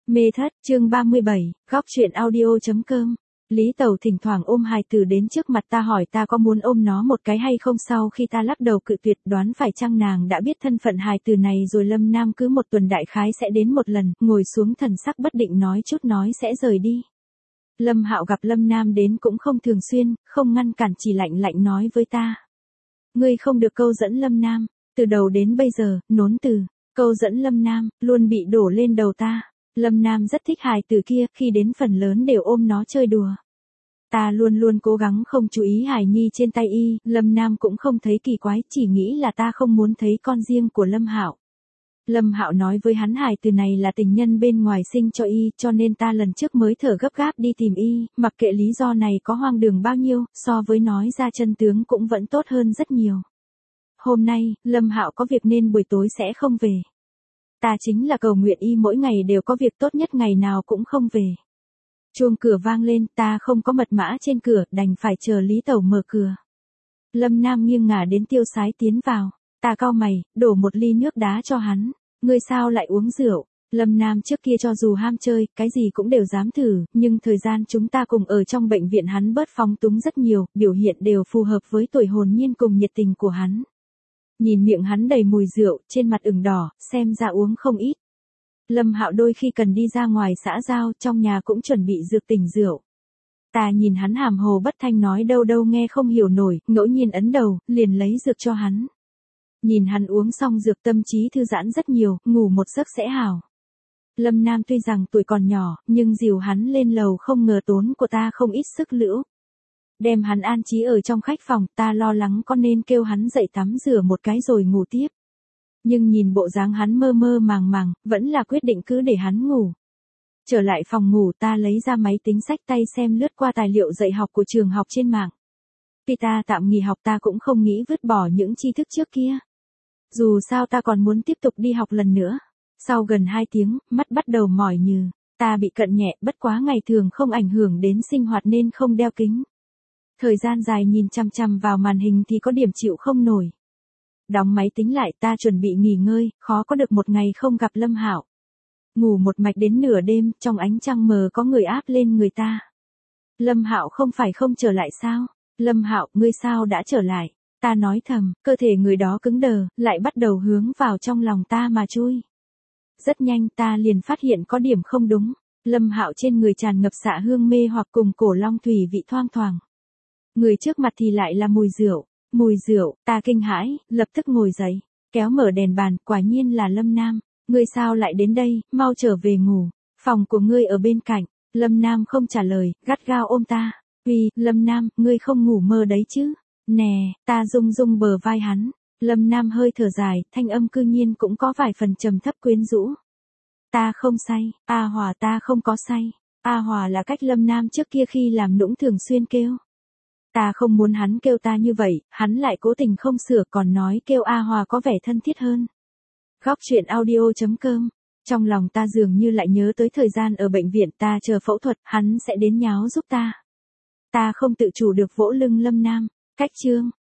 Mê thất, chương 37, góc truyện audio.com. Lý Tẩu thỉnh thoảng ôm hài tử đến trước mặt ta hỏi ta có muốn ôm nó một cái hay không, sau khi ta lắc đầu cự tuyệt đoán phải chăng nàng đã biết thân phận hài tử này rồi. Lâm Nam cứ một tuần đại khái sẽ đến một lần, ngồi xuống thần sắc bất định nói chút nói sẽ rời đi. Lâm Hạo gặp Lâm Nam đến cũng không thường xuyên, không ngăn cản chỉ lạnh lạnh nói với ta. Ngươi không được câu dẫn Lâm Nam, từ đầu đến bây giờ, nốn từ, câu dẫn Lâm Nam, luôn bị đổ lên đầu ta. Lâm Nam rất thích hài tử kia, khi đến phần lớn đều ôm nó chơi đùa. Ta luôn luôn cố gắng không chú ý hài nhi trên tay y, Lâm Nam cũng không thấy kỳ quái, chỉ nghĩ là ta không muốn thấy con riêng của Lâm Hạo. Lâm Hạo nói với hắn hài tử này là tình nhân bên ngoài sinh cho y, cho nên ta lần trước mới thở gấp gáp đi tìm y, mặc kệ lý do này có hoang đường bao nhiêu, so với nói ra chân tướng cũng vẫn tốt hơn rất nhiều. Hôm nay, Lâm Hạo có việc nên buổi tối sẽ không về. Ta chính là cầu nguyện y mỗi ngày đều có việc tốt nhất ngày nào cũng không về. Chuông cửa vang lên, ta không có mật mã trên cửa, đành phải chờ Lý Tẩu mở cửa. Lâm Nam nghiêng ngả đến tiêu sái tiến vào. Ta cau mày, đổ một ly nước đá cho hắn. Ngươi sao lại uống rượu? Lâm Nam trước kia cho dù ham chơi, cái gì cũng đều dám thử, nhưng thời gian chúng ta cùng ở trong bệnh viện hắn bớt phóng túng rất nhiều, biểu hiện đều phù hợp với tuổi hồn nhiên cùng nhiệt tình của hắn. Nhìn miệng hắn đầy mùi rượu, trên mặt ửng đỏ, xem ra uống không ít. Lâm Hạo đôi khi cần đi ra ngoài xã giao, trong nhà cũng chuẩn bị dược tỉnh rượu. Ta nhìn hắn hàm hồ bất thanh nói đâu đâu nghe không hiểu nổi, ngẫu nhiên ấn đầu, liền lấy dược cho hắn. Nhìn hắn uống xong dược tâm trí thư giãn rất nhiều, ngủ một giấc sẽ hảo. Lâm Nam tuy rằng tuổi còn nhỏ, nhưng dìu hắn lên lầu không ngờ tốn của ta không ít sức lưỡng. Đem hắn an trí ở trong khách phòng, ta lo lắng có nên kêu hắn dậy tắm rửa một cái rồi ngủ tiếp. Nhưng nhìn bộ dáng hắn mơ mơ màng màng, vẫn là quyết định cứ để hắn ngủ. Trở lại phòng ngủ, ta lấy ra máy tính xách tay xem lướt qua tài liệu dạy học của trường học trên mạng. Vì ta tạm nghỉ học ta cũng không nghĩ vứt bỏ những tri thức trước kia. Dù sao ta còn muốn tiếp tục đi học lần nữa. Sau gần 2 tiếng, mắt bắt đầu mỏi nhừ. Ta bị cận nhẹ, bất quá ngày thường không ảnh hưởng đến sinh hoạt nên không đeo kính. Thời gian dài nhìn chằm chằm vào màn hình thì có điểm chịu không nổi. Đóng máy tính lại, ta chuẩn bị nghỉ ngơi, khó có được một ngày không gặp Lâm Hạo. Ngủ một mạch đến nửa đêm, trong ánh trăng mờ có người áp lên người ta. Lâm Hạo không phải không trở lại sao? Lâm Hạo, ngươi sao đã trở lại? Ta nói thầm, cơ thể người đó cứng đờ, lại bắt đầu hướng vào trong lòng ta mà chui. Rất nhanh ta liền phát hiện có điểm không đúng. Lâm Hạo trên người tràn ngập xạ hương mê hoặc cùng cổ long thủy vị thoang thoảng. Người trước mặt thì lại là mùi rượu. Mùi rượu, ta kinh hãi, lập tức ngồi dậy, kéo mở đèn bàn, quả nhiên là Lâm Nam. Ngươi sao lại đến đây, mau trở về ngủ, phòng của ngươi ở bên cạnh. Lâm Nam không trả lời, gắt gao ôm ta. Uy, Lâm Nam, ngươi không ngủ mơ đấy chứ? Nè, ta rung rung bờ vai hắn. Lâm Nam hơi thở dài, thanh âm cư nhiên cũng có vài phần trầm thấp quyến rũ. Ta không say, A Hòa ta không có say. A Hòa là cách Lâm Nam trước kia khi làm nũng thường xuyên kêu. Ta không muốn hắn kêu ta như vậy, hắn lại cố tình không sửa còn nói kêu A Hòa có vẻ thân thiết hơn. Góc truyện audio.com. Trong lòng ta dường như lại nhớ tới thời gian ở bệnh viện ta chờ phẫu thuật, hắn sẽ đến nháo giúp ta. Ta không tự chủ được vỗ lưng Lâm Nam. Cách chương.